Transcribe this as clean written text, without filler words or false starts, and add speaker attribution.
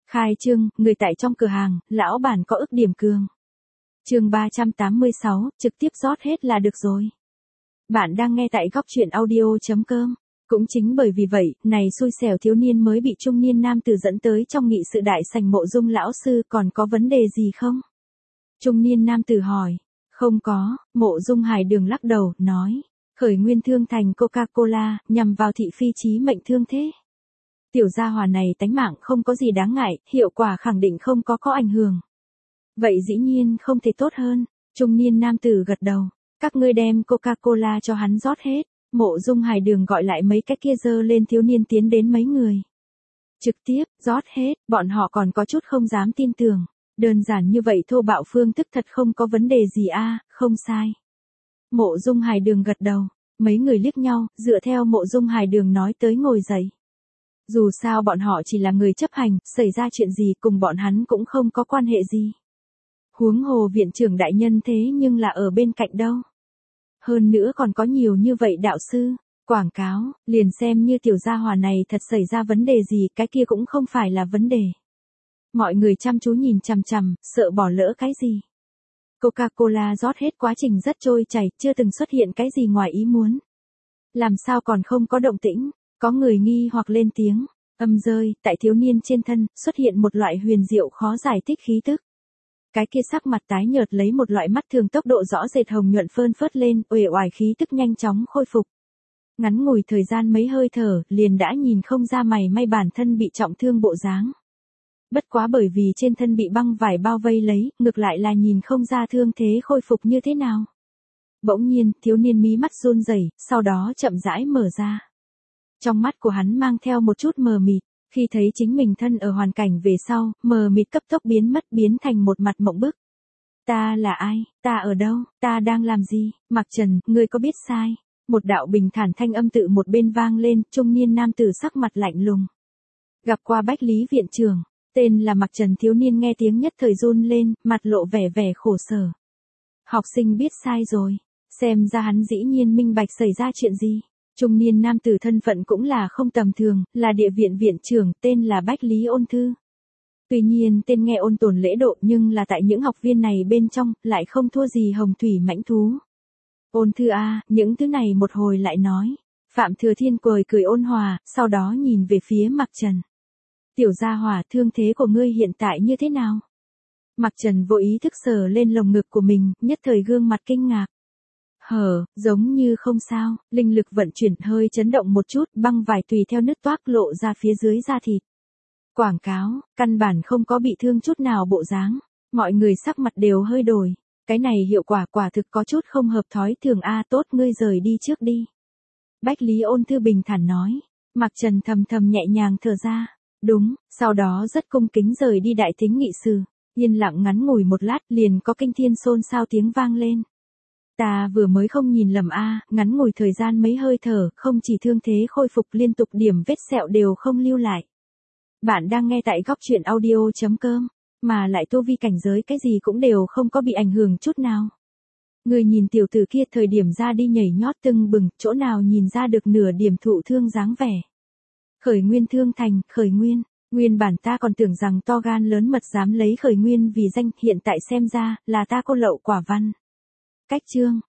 Speaker 1: Khai trương, người tại trong cửa hàng, lão bản có ức điểm cường. Chương 386, trực tiếp rót hết là được rồi. Bạn đang nghe tại góc truyện audio.com. Cũng chính bởi vì vậy, này xui xẻo thiếu niên mới bị trung niên nam tử dẫn tới trong nghị sự đại sảnh Mộ Dung lão sư, còn có vấn đề gì không? Trung niên nam tử hỏi. Không có, Mộ Dung Hải Đường lắc đầu, nói. Khởi nguyên thương thành Coca-Cola, nhằm vào thị phi chí mệnh thương thế. Tiểu gia hỏa này tánh mạng không có gì đáng ngại, hiệu quả khẳng định không có ảnh hưởng. Vậy dĩ nhiên không thể tốt hơn, trung niên nam tử gật đầu. Các ngươi đem Coca-Cola cho hắn rót hết. Mộ Dung Hải Đường gọi lại mấy cái kia dơ lên thiếu niên tiến đến mấy người. Trực tiếp, rót hết, bọn họ còn có chút không dám tin tưởng. Đơn giản như vậy thô bạo phương thức thật không có vấn đề gì a, không sai. Mộ Dung Hải Đường gật đầu, mấy người liếc nhau, dựa theo Mộ Dung Hải Đường nói tới ngồi dậy. Dù sao bọn họ chỉ là người chấp hành, xảy ra chuyện gì cùng bọn hắn cũng không có quan hệ gì. Huống hồ viện trưởng đại nhân thế nhưng là ở bên cạnh đâu. Hơn nữa còn có nhiều như vậy đạo sư, quảng cáo, liền xem như tiểu gia hỏa này thật xảy ra vấn đề gì, cái kia cũng không phải là vấn đề. Mọi người chăm chú nhìn chằm chằm, sợ bỏ lỡ cái gì. Coca-Cola rót hết quá trình rất trôi chảy, chưa từng xuất hiện cái gì ngoài ý muốn. Làm sao còn không có động tĩnh, có người nghi hoặc lên tiếng, âm rơi, tại thiếu niên trên thân, xuất hiện một loại huyền diệu khó giải thích khí tức. Cái kia sắc mặt tái nhợt lấy một loại mắt thường tốc độ rõ rệt hồng nhuận phơn phớt lên, uể oải khí tức nhanh chóng khôi phục. Ngắn ngủi thời gian mấy hơi thở, liền đã nhìn không ra mày may bản thân bị trọng thương bộ dáng. Bất quá bởi vì trên thân bị băng vải bao vây lấy, ngược lại là nhìn không ra thương thế khôi phục như thế nào. Bỗng nhiên, thiếu niên mí mắt run rẩy, sau đó chậm rãi mở ra. Trong mắt của hắn mang theo một chút mờ mịt, khi thấy chính mình thân ở hoàn cảnh về sau, mờ mịt cấp tốc biến mất biến thành một mặt mộng bức. Ta là ai, ta ở đâu, ta đang làm gì, Mạc Trần, ngươi có biết sai? Một đạo bình thản thanh âm tự một bên vang lên, trung niên nam tử sắc mặt lạnh lùng. Gặp qua Bách Lý viện trưởng, tên là Mạc Trần thiếu niên nghe tiếng nhất thời run lên, mặt lộ vẻ khổ sở. Học sinh biết sai rồi, xem ra hắn dĩ nhiên minh bạch xảy ra chuyện gì. Trung niên nam tử thân phận cũng là không tầm thường, là địa viện viện trưởng, tên là Bách Lý Ôn Thư. Tuy nhiên tên nghe ôn tồn lễ độ nhưng là tại những học viên này bên trong, lại không thua gì hồng thủy mãnh thú. Ôn Thư a, những thứ này một hồi lại nói. Phạm Thừa Thiên cười ôn hòa, sau đó nhìn về phía Mạc Trần. Tiểu gia hỏa, thương thế của ngươi hiện tại như thế nào? Mạc Trần vô ý thức sờ lên lồng ngực của mình, nhất thời gương mặt kinh ngạc. Giống như không sao, linh lực vận chuyển hơi chấn động một chút, băng vải tùy theo nứt toác lộ ra phía dưới da thịt. Quảng cáo, căn bản không có bị thương chút nào bộ dáng, mọi người sắc mặt đều hơi đổi, cái này hiệu quả quả thực có chút không hợp thói thường a, tốt ngươi rời đi trước đi. Bách Lý Ôn Thư bình thản nói, Mạc Trần thầm nhẹ nhàng thở ra, đúng, sau đó rất cung kính rời đi đại thính nghị sự, yên lặng ngắn ngủi một lát liền có kinh thiên xôn xao tiếng vang lên. Ta vừa mới không nhìn lầm a, ngắn ngủi thời gian mấy hơi thở, không chỉ thương thế khôi phục liên tục điểm vết sẹo đều không lưu lại. Bạn đang nghe tại góc truyện audio.com, mà lại tu vi cảnh giới cái gì cũng đều không có bị ảnh hưởng chút nào. Người nhìn tiểu tử kia thời điểm ra đi nhảy nhót tưng bừng, chỗ nào nhìn ra được nửa điểm thụ thương dáng vẻ. Khởi nguyên thương thành, khởi nguyên, nguyên bản ta còn tưởng rằng to gan lớn mật dám lấy khởi nguyên vì danh, hiện tại xem ra, là ta cô lậu quả văn. Cách chương,